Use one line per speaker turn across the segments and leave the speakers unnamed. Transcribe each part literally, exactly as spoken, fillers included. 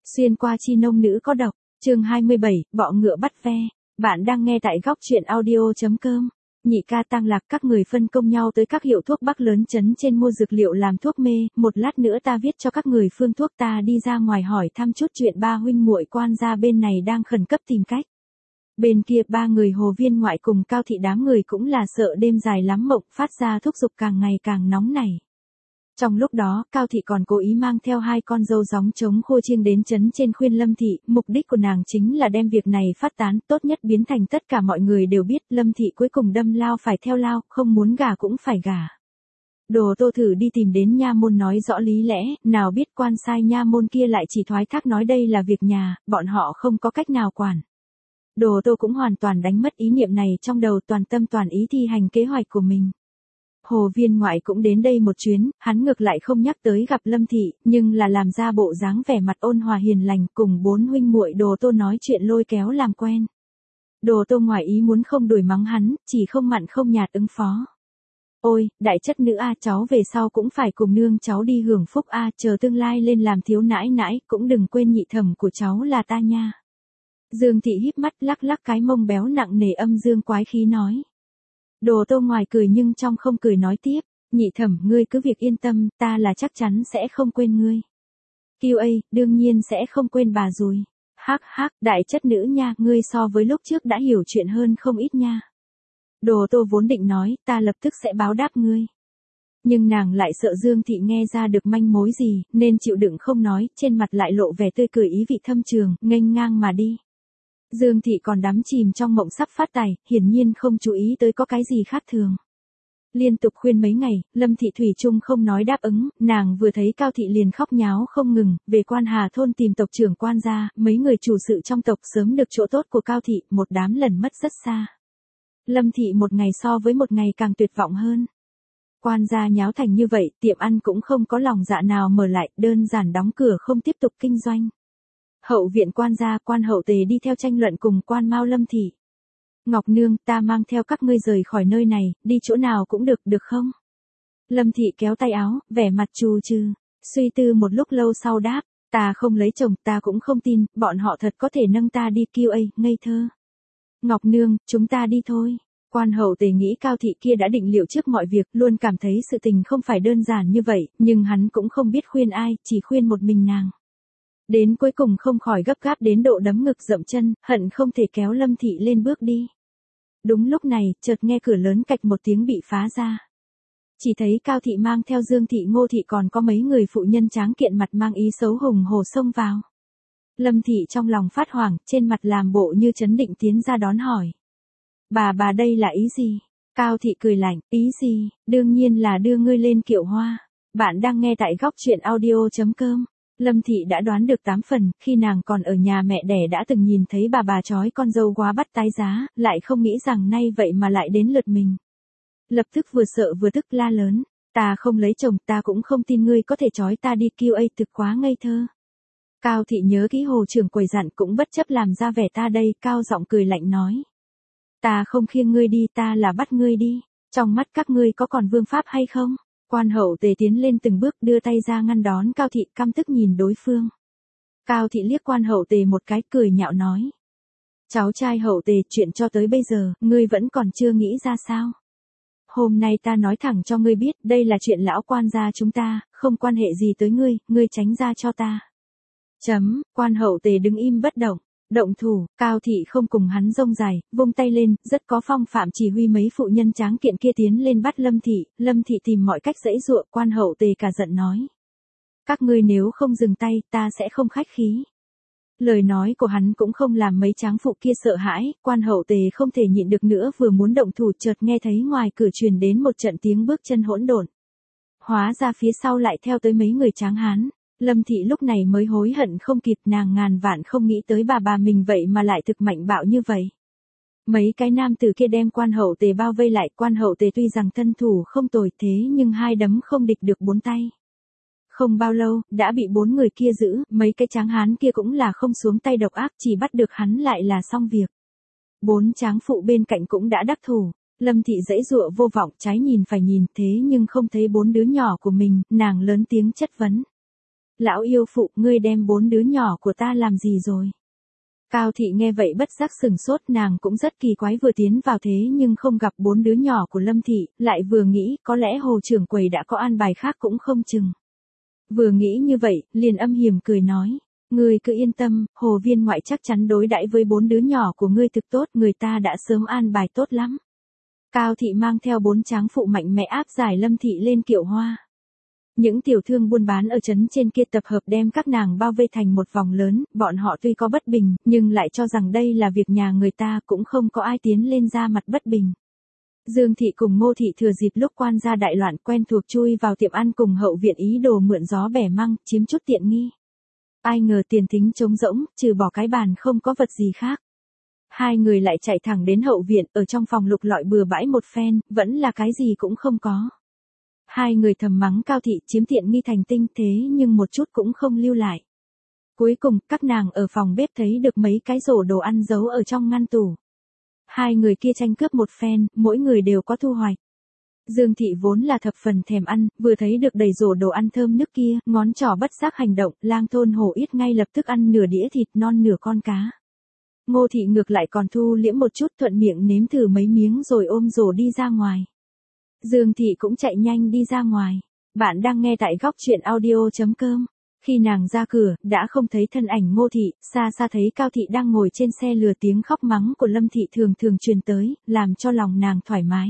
Xuyên qua chi nông nữ có độc, chương hai mươi bảy, bọ ngựa bắt ve. Bạn đang nghe tại góc truyện audio.com. Nhị ca Tăng Lạc các người phân công nhau tới các hiệu thuốc bắc lớn trấn trên mua dược liệu làm thuốc mê, một lát nữa ta viết cho các người phương thuốc, ta đi ra ngoài hỏi thăm chút chuyện ba huynh muội quan gia bên này đang khẩn cấp tìm cách. Bên kia ba người Hồ Viên ngoại cùng Cao Thị đám người cũng là sợ đêm dài lắm mộng, phát ra thúc giục càng ngày càng nóng nảy. Trong lúc đó, Cao Thị còn cố ý mang theo hai con dâu gióng trống khô chiêng đến trấn trên khuyên Lâm Thị, mục đích của nàng chính là đem việc này phát tán, tốt nhất biến thành tất cả mọi người đều biết. Lâm Thị cuối cùng đâm lao phải theo lao, không muốn gả cũng phải gả. Đồ Tô thử đi tìm đến nha môn nói rõ lý lẽ, nào biết quan sai nha môn kia lại chỉ thoái thác nói đây là việc nhà, bọn họ không có cách nào quản. Đồ Tô cũng hoàn toàn đánh mất ý niệm này trong đầu, toàn tâm toàn ý thi hành kế hoạch của mình. Hồ Viên ngoại cũng đến đây một chuyến, hắn ngược lại không nhắc tới gặp Lâm Thị, nhưng là làm ra bộ dáng vẻ mặt ôn hòa hiền lành, cùng bốn huynh muội Đồ Tô nói chuyện lôi kéo làm quen. Đồ Tô ngoài ý muốn không đuổi mắng hắn, chỉ không mặn không nhạt ứng phó. Ôi, đại chất nữ a, cháu về sau cũng phải cùng nương cháu đi hưởng phúc a, chờ tương lai lên làm thiếu nãi nãi, cũng đừng quên nhị thẩm của cháu là ta nha. Dương Thị híp mắt lắc lắc cái mông béo nặng nề, âm dương quái khí nói. Đồ Tô ngoài cười nhưng trong không cười nói tiếp, nhị thẩm ngươi cứ việc yên tâm, ta là chắc chắn sẽ không quên ngươi. Kiều ấy, đương nhiên sẽ không quên bà rồi. Hắc hắc, đại chất nữ nha, ngươi so với lúc trước đã hiểu chuyện hơn không ít nha. Đồ Tô vốn định nói, ta lập tức sẽ báo đáp ngươi. Nhưng nàng lại sợ Dương Thị nghe ra được manh mối gì, nên chịu đựng không nói, trên mặt lại lộ vẻ tươi cười ý vị thâm trường, nghênh ngang mà đi. Dương Thị còn đắm chìm trong mộng sắp phát tài, hiển nhiên không chú ý tới có cái gì khác thường. Liên tục khuyên mấy ngày, Lâm Thị thủy chung không nói đáp ứng, nàng vừa thấy Cao Thị liền khóc nháo không ngừng, về Quan Hà thôn tìm tộc trưởng quan gia, mấy người chủ sự trong tộc sớm được chỗ tốt của Cao Thị, một đám lần mất rất xa. Lâm Thị một ngày so với một ngày càng tuyệt vọng hơn. Quan gia nháo thành như vậy, tiệm ăn cũng không có lòng dạ nào mở lại, đơn giản đóng cửa không tiếp tục kinh doanh. Hậu viện quan gia, Quan Hậu Tề đi theo tranh luận cùng Quan Mao Lâm Thị. Ngọc Nương, ta mang theo các ngươi rời khỏi nơi này, đi chỗ nào cũng được, được không? Lâm Thị kéo tay áo, vẻ mặt trù trừ, suy tư một lúc lâu sau đáp, ta không lấy chồng, ta cũng không tin, bọn họ thật có thể nâng ta đi. Kiêu ấy, ngây thơ. Ngọc Nương, chúng ta đi thôi. Quan Hậu Tề nghĩ Cao Thị kia đã định liệu trước mọi việc, luôn cảm thấy sự tình không phải đơn giản như vậy, nhưng hắn cũng không biết khuyên ai, chỉ khuyên một mình nàng. Đến cuối cùng không khỏi gấp gáp đến độ đấm ngực dậm chân, hận không thể kéo Lâm Thị lên bước đi. Đúng lúc này, chợt nghe cửa lớn cạch một tiếng bị phá ra. Chỉ thấy Cao Thị mang theo Dương Thị, Ngô Thị còn có mấy người phụ nhân tráng kiện mặt mang ý xấu hùng hổ xông vào. Lâm Thị trong lòng phát hoảng, trên mặt làm bộ như trấn định tiến ra đón hỏi. Bà bà đây là ý gì? Cao Thị cười lạnh, ý gì, đương nhiên là đưa ngươi lên kiệu hoa. Bạn đang nghe tại góc truyện audio.com. Lâm Thị đã đoán được tám phần, khi nàng còn ở nhà mẹ đẻ đã từng nhìn thấy bà bà trói con dâu quá bắt tái giá, lại không nghĩ rằng nay vậy mà lại đến lượt mình. Lập tức vừa sợ vừa tức la lớn, ta không lấy chồng, ta cũng không tin ngươi có thể trói ta đi. Kiêu ấy, thực quá ngây thơ. Cao Thị nhớ kỹ Hồ trưởng quầy dặn, cũng bất chấp làm ra vẻ ta đây, cao giọng cười lạnh nói. Ta không khiêng ngươi đi, ta là bắt ngươi đi, trong mắt các ngươi có còn vương pháp hay không? Quan Hậu Tề tiến lên từng bước, đưa tay ra ngăn đón Cao Thị, căm tức nhìn đối phương. Cao Thị liếc Quan Hậu Tề một cái, cười nhạo nói. Cháu trai Hậu Tề, chuyện cho tới bây giờ, ngươi vẫn còn chưa nghĩ ra sao? Hôm nay ta nói thẳng cho ngươi biết, đây là chuyện lão quan gia chúng ta, không quan hệ gì tới ngươi, ngươi tránh ra cho ta. Chấm, Quan Hậu Tề đứng im bất động. Động thủ, Cao Thị không cùng hắn rông dài, vung tay lên, rất có phong phạm chỉ huy mấy phụ nhân tráng kiện kia tiến lên bắt Lâm Thị. Lâm Thị tìm mọi cách giãy giụa. Quan Hậu Tề cả giận nói. Các ngươi nếu không dừng tay, ta sẽ không khách khí. Lời nói của hắn cũng không làm mấy tráng phụ kia sợ hãi, Quan Hậu Tề không thể nhịn được nữa, vừa muốn động thủ chợt nghe thấy ngoài cửa truyền đến một trận tiếng bước chân hỗn độn. Hóa ra phía sau lại theo tới mấy người tráng hán. Lâm Thị lúc này mới hối hận không kịp, nàng ngàn vạn không nghĩ tới bà bà mình vậy mà lại thực mạnh bạo như vậy. Mấy cái nam tử kia đem Quan Hậu Tề bao vây lại. Quan Hậu Tề tuy rằng thân thủ không tồi, thế nhưng hai đấm không địch được bốn tay. Không bao lâu, đã bị bốn người kia giữ, mấy cái tráng hán kia cũng là không xuống tay độc ác, chỉ bắt được hắn lại là xong việc. Bốn tráng phụ bên cạnh cũng đã đắc thủ. Lâm Thị giãy giụa vô vọng, trái nhìn phải nhìn, thế nhưng không thấy bốn đứa nhỏ của mình, nàng lớn tiếng chất vấn. Lão yêu phụ, ngươi đem bốn đứa nhỏ của ta làm gì rồi? Cao thị nghe vậy bất giác sừng sốt, nàng cũng rất kỳ quái, vừa tiến vào thế nhưng không gặp bốn đứa nhỏ của Lâm thị, lại vừa nghĩ có lẽ Hồ trưởng quầy đã có an bài khác cũng không chừng. Vừa nghĩ như vậy, liền âm hiểm cười nói, ngươi cứ yên tâm, Hồ viên ngoại chắc chắn đối đãi với bốn đứa nhỏ của ngươi thực tốt, người ta đã sớm an bài tốt lắm. Cao thị mang theo bốn tráng phụ mạnh mẽ áp giải Lâm thị lên kiệu hoa. Những tiểu thương buôn bán ở trấn trên kia tập hợp đem các nàng bao vây thành một vòng lớn, bọn họ tuy có bất bình, nhưng lại cho rằng đây là việc nhà người ta, cũng không có ai tiến lên ra mặt bất bình. Dương thị cùng Ngô thị thừa dịp lúc quan gia đại loạn quen thuộc chui vào tiệm ăn cùng hậu viện ý đồ mượn gió bẻ măng, chiếm chút tiện nghi. Ai ngờ tiền thính trống rỗng, trừ bỏ cái bàn không có vật gì khác. Hai người lại chạy thẳng đến hậu viện, ở trong phòng lục lọi bừa bãi một phen, vẫn là cái gì cũng không có. Hai người thầm mắng Cao thị chiếm tiện nghi thành tinh, thế nhưng một chút cũng không lưu lại. Cuối cùng, các nàng ở phòng bếp thấy được mấy cái rổ đồ ăn giấu ở trong ngăn tủ. Hai người kia tranh cướp một phen, mỗi người đều có thu hoạch. Dương thị vốn là thập phần thèm ăn, vừa thấy được đầy rổ đồ ăn thơm nức kia, ngón trỏ bất giác hành động, lang thôn hổ yết ngay lập tức ăn nửa đĩa thịt non nửa con cá. Ngô thị ngược lại còn thu liễm một chút, thuận miệng nếm thử mấy miếng rồi ôm rổ đi ra ngoài. Dương thị cũng chạy nhanh đi ra ngoài. Bạn đang nghe tại góc truyện audio chấm com. Khi nàng ra cửa, đã không thấy thân ảnh Ngô thị, xa xa thấy Cao thị đang ngồi trên xe lừa, tiếng khóc mắng của Lâm thị thường thường truyền tới, làm cho lòng nàng thoải mái.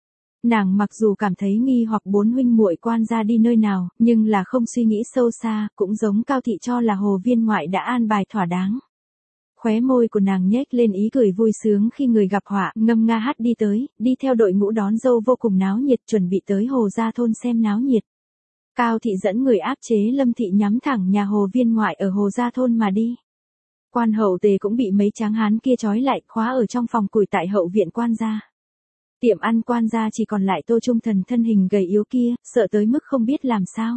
Nàng mặc dù cảm thấy nghi hoặc bốn huynh muội quan gia đi nơi nào, nhưng là không suy nghĩ sâu xa, cũng giống Cao thị cho là Hồ viên ngoại đã an bài thỏa đáng. Khóe môi của nàng nhếch lên ý cười vui sướng khi người gặp họa, ngâm nga hát đi tới, đi theo đội ngũ đón dâu vô cùng náo nhiệt, chuẩn bị tới Hồ gia thôn xem náo nhiệt. Cao thị dẫn người áp chế Lâm thị nhắm thẳng nhà Hồ viên ngoại ở Hồ gia thôn mà đi. Quan hậu tề cũng bị mấy tráng hán kia trói lại, khóa ở trong phòng củi tại hậu viện quan gia. Tiệm ăn quan gia chỉ còn lại Tô Trung Thần thân hình gầy yếu kia, sợ tới mức không biết làm sao.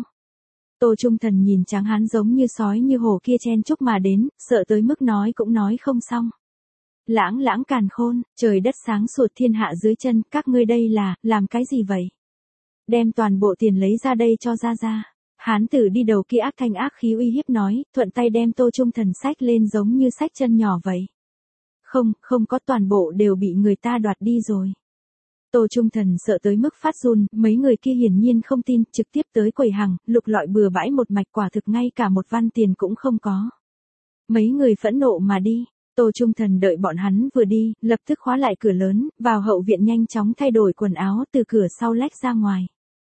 Tô Trung Thần nhìn tráng hán giống như sói như hổ kia chen chúc mà đến, sợ tới mức nói cũng nói không xong. Lãng lãng càn khôn, trời đất sáng sủa thiên hạ dưới chân, các ngươi đây là, làm cái gì vậy? Đem toàn bộ tiền lấy ra đây cho ra ra. Hán tử đi đầu kia ác thanh ác khí uy hiếp nói, thuận tay đem Tô Trung Thần xách lên giống như xách chân nhỏ vậy. Không, không có, toàn bộ đều bị người ta đoạt đi rồi. Tô Trung Thần sợ tới mức phát run, mấy người kia hiển nhiên không tin, trực tiếp tới quầy hàng, lục lọi bừa bãi một mạch, quả thực ngay cả một văn tiền cũng không có. Mấy người phẫn nộ mà đi, Tô Trung Thần đợi bọn hắn vừa đi, lập tức khóa lại cửa lớn, vào hậu viện nhanh chóng thay đổi quần áo, từ cửa sau lách ra ngoài.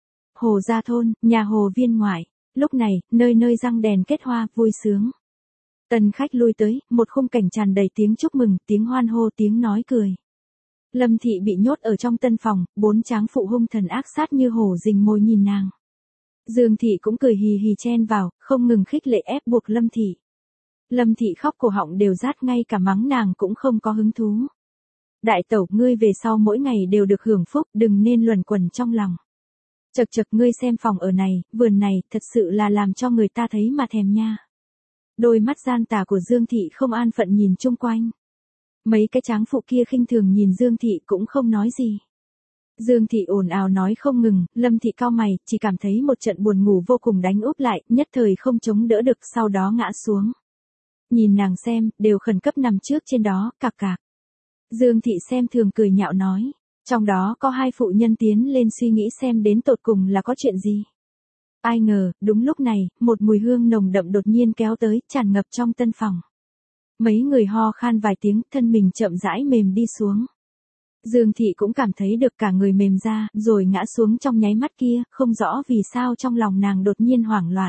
Hồ gia thôn, nhà Hồ viên ngoại, lúc này, nơi nơi răng đèn kết hoa, vui sướng. Tân khách lui tới, một khung cảnh tràn đầy tiếng chúc mừng, tiếng hoan hô, tiếng nói cười. Lâm thị bị nhốt ở trong tân phòng, bốn tráng phụ hung thần ác sát như hổ rình mồi nhìn nàng. Dương thị cũng cười hì hì chen vào, không ngừng khích lệ ép buộc Lâm thị. Lâm thị khóc cổ họng đều rát, ngay cả mắng nàng cũng không có hứng thú. Đại tẩu, ngươi về sau mỗi ngày đều được hưởng phúc, đừng nên luẩn quẩn trong lòng. Chật chật, ngươi xem phòng ở này, vườn này, thật sự là làm cho người ta thấy mà thèm nha. Đôi mắt gian tà của Dương thị không an phận nhìn chung quanh. Mấy cái tráng phụ kia khinh thường nhìn Dương thị cũng không nói gì. Dương thị ồn ào nói không ngừng, Lâm thị cau mày, chỉ cảm thấy một trận buồn ngủ vô cùng đánh úp lại, nhất thời không chống đỡ được, sau đó ngã xuống. Nhìn nàng xem, đều khẩn cấp nằm trước trên đó, cạc cạc. Dương thị xem thường cười nhạo nói, trong đó có hai phụ nhân tiến lên suy nghĩ xem đến tột cùng là có chuyện gì. Ai ngờ, đúng lúc này, một mùi hương nồng đậm đột nhiên kéo tới, tràn ngập trong tân phòng. Mấy người ho khan vài tiếng, thân mình chậm rãi mềm đi xuống. Dương thị cũng cảm thấy được cả người mềm ra, rồi ngã xuống trong nháy mắt kia, không rõ vì sao trong lòng nàng đột nhiên hoảng loạn.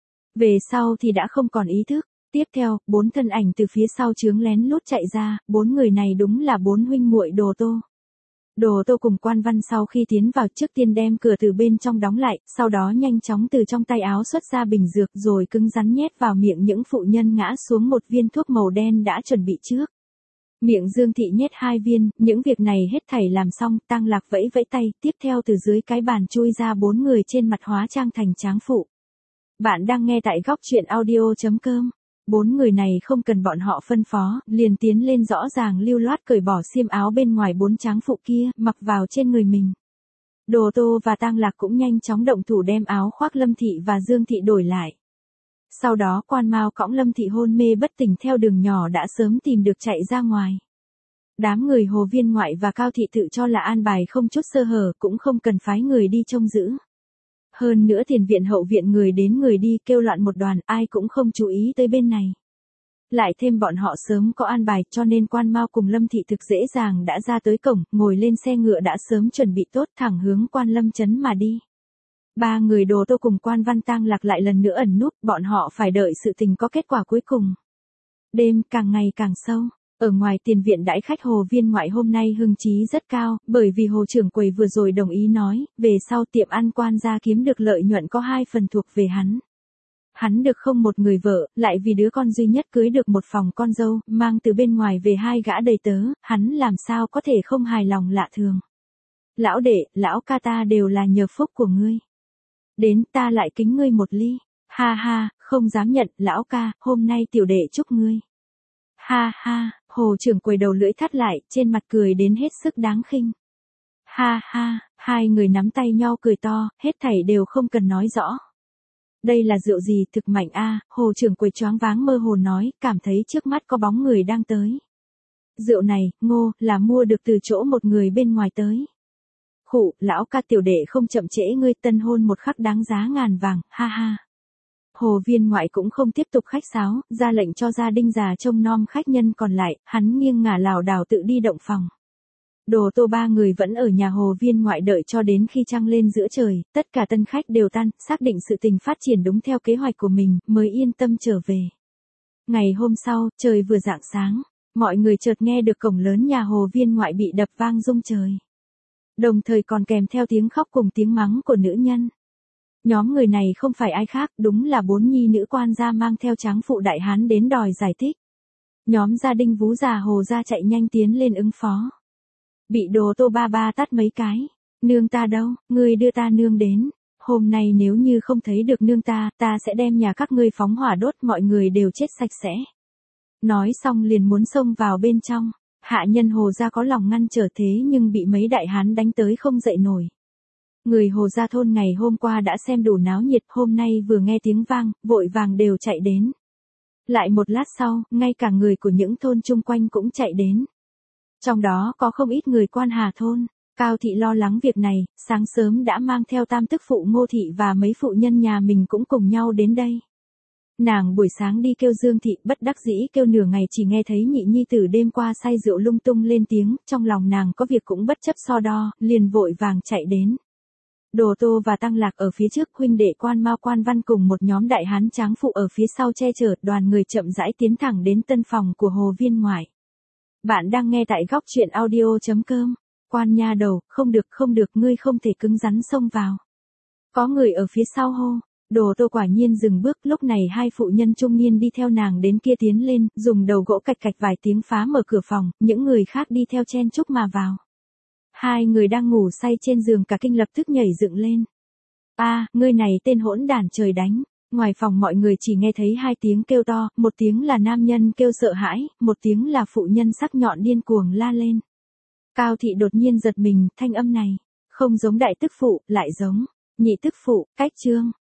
Về sau thì đã không còn ý thức. Tiếp theo, bốn thân ảnh từ phía sau chướng lén lút chạy ra, bốn người này đúng là bốn huynh muội Đồ Tô. Đồ Tô cùng Quan Văn sau khi tiến vào trước tiên đem cửa từ bên trong đóng lại, sau đó nhanh chóng từ trong tay áo xuất ra bình dược rồi cứng rắn nhét vào miệng những phụ nhân ngã xuống một viên thuốc màu đen đã chuẩn bị trước. Miệng Dương thị nhét hai viên, những việc này hết thảy làm xong, Tang Lạc vẫy vẫy tay, tiếp theo từ dưới cái bàn chui ra bốn người trên mặt hóa trang thành tráng phụ. Bạn đang nghe tại góc truyện audio chấm com. Bốn người này không cần bọn họ phân phó, liền tiến lên rõ ràng lưu loát cởi bỏ xiêm áo bên ngoài bốn tráng phụ kia, mặc vào trên người mình. Đồ Tô và Tang Lạc cũng nhanh chóng động thủ đem áo khoác Lâm thị và Dương thị đổi lại. Sau đó Quan Mao cõng Lâm Thị hôn mê bất tỉnh theo đường nhỏ đã sớm tìm được chạy ra ngoài. Đám người Hồ Viên Ngoại và Cao Thị tự cho là an bài không chút sơ hở, cũng không cần phái người đi trông giữ. Hơn nữa tiền viện hậu viện người đến người đi kêu loạn một đoàn, ai cũng không chú ý tới bên này. Lại thêm bọn họ sớm có an bài cho nên Quan Mao cùng Lâm Thị thực dễ dàng đã ra tới cổng, ngồi lên xe ngựa đã sớm chuẩn bị tốt thẳng hướng Quan Lâm trấn mà đi. Ba người Đồ Tô cùng Quan Văn Tang Lạc lại lần nữa ẩn núp, bọn họ phải đợi sự tình có kết quả cuối cùng. Đêm càng ngày càng sâu, ở ngoài tiền viện đãi khách Hồ Viên Ngoại hôm nay hưng trí rất cao, bởi vì Hồ trưởng quầy vừa rồi đồng ý nói, về sau tiệm ăn Quan gia kiếm được lợi nhuận có hai phần thuộc về hắn. Hắn được không một người vợ, lại vì đứa con duy nhất cưới được một phòng con dâu, mang từ bên ngoài về hai gã đầy tớ, hắn làm sao có thể không hài lòng lạ thường. Lão đệ, lão ca ta đều là nhờ phúc của ngươi. Đến ta lại kính ngươi một ly. Ha ha, không dám nhận, lão ca, hôm nay tiểu đệ chúc ngươi. Ha ha, Hồ trưởng quầy đầu lưỡi thắt lại, trên mặt cười đến hết sức đáng khinh. Ha ha, hai người nắm tay nhau cười to, hết thảy đều không cần nói rõ. Đây là rượu gì thực mạnh a? Hồ trưởng quầy choáng váng mơ hồ nói, cảm thấy trước mắt có bóng người đang tới. Rượu này, Ngô, là mua được từ chỗ một người bên ngoài tới. Khụ, lão ca tiểu đệ không chậm trễ ngươi, tân hôn một khắc đáng giá ngàn vàng, ha ha. Hồ Viên Ngoại cũng không tiếp tục khách sáo, ra lệnh cho gia đình già trông nom khách nhân còn lại, hắn nghiêng ngả lảo đảo tự đi động phòng. Đồ Tô ba người vẫn ở nhà Hồ Viên Ngoại đợi cho đến khi trăng lên giữa trời, tất cả tân khách đều tan, xác định sự tình phát triển đúng theo kế hoạch của mình, mới yên tâm trở về. Ngày hôm sau, trời vừa rạng sáng, mọi người chợt nghe được cổng lớn nhà Hồ Viên Ngoại bị đập vang rung trời. Đồng thời còn kèm theo tiếng khóc cùng tiếng mắng của nữ nhân. Nhóm người này không phải ai khác, đúng là bốn nhi nữ Quan gia mang theo tráng phụ đại hán đến đòi giải thích. Nhóm gia đình Vú già Hồ gia chạy nhanh tiến lên ứng phó. Bị Đồ Tô ba ba tát mấy cái. Nương ta đâu, ngươi đưa ta nương đến. Hôm nay nếu như không thấy được nương ta, ta sẽ đem nhà các ngươi phóng hỏa đốt, mọi người đều chết sạch sẽ. Nói xong liền muốn xông vào bên trong. Hạ nhân Hồ gia có lòng ngăn trở thế nhưng bị mấy đại hán đánh tới không dậy nổi. Người Hồ gia thôn ngày hôm qua đã xem đủ náo nhiệt, hôm nay vừa nghe tiếng vang, vội vàng đều chạy đến. Lại một lát sau, ngay cả người của những thôn chung quanh cũng chạy đến. Trong đó có không ít người Quan Hà thôn. Cao Thị lo lắng việc này, sáng sớm đã mang theo tam tức phụ Ngô Thị và mấy phụ nhân nhà mình cũng cùng nhau đến đây. Nàng buổi sáng đi kêu Dương Thị, bất đắc dĩ kêu nửa ngày chỉ nghe thấy nhị nhi tử đêm qua say rượu lung tung lên tiếng, trong lòng nàng có việc cũng bất chấp so đo, liền vội vàng chạy đến. Đồ Tô và Tăng Lạc ở phía trước, huynh đệ Quan Mao Quan Văn cùng một nhóm đại hán tráng phụ ở phía sau che chở, đoàn người chậm rãi tiến thẳng đến tân phòng của Hồ Viên Ngoại. Bạn đang nghe tại góc truyện audio chấm com. Quan nha đầu, không được không được, ngươi không thể cứng rắn xông vào. Có người ở phía sau hô. Đồ Tô quả nhiên dừng bước, lúc này hai phụ nhân trung niên đi theo nàng đến kia tiến lên, dùng đầu gỗ cạch cạch vài tiếng phá mở cửa phòng, những người khác đi theo chen chúc mà vào. Hai người đang ngủ say trên giường cả kinh lập tức nhảy dựng lên. A, à, ngươi này tên hỗn đản trời đánh. Ngoài phòng mọi người chỉ nghe thấy hai tiếng kêu to, một tiếng là nam nhân kêu sợ hãi, một tiếng là phụ nhân sắc nhọn điên cuồng la lên. Cao Thị đột nhiên giật mình, thanh âm này, không giống đại tức phụ, lại giống nhị tức phụ, cách trương.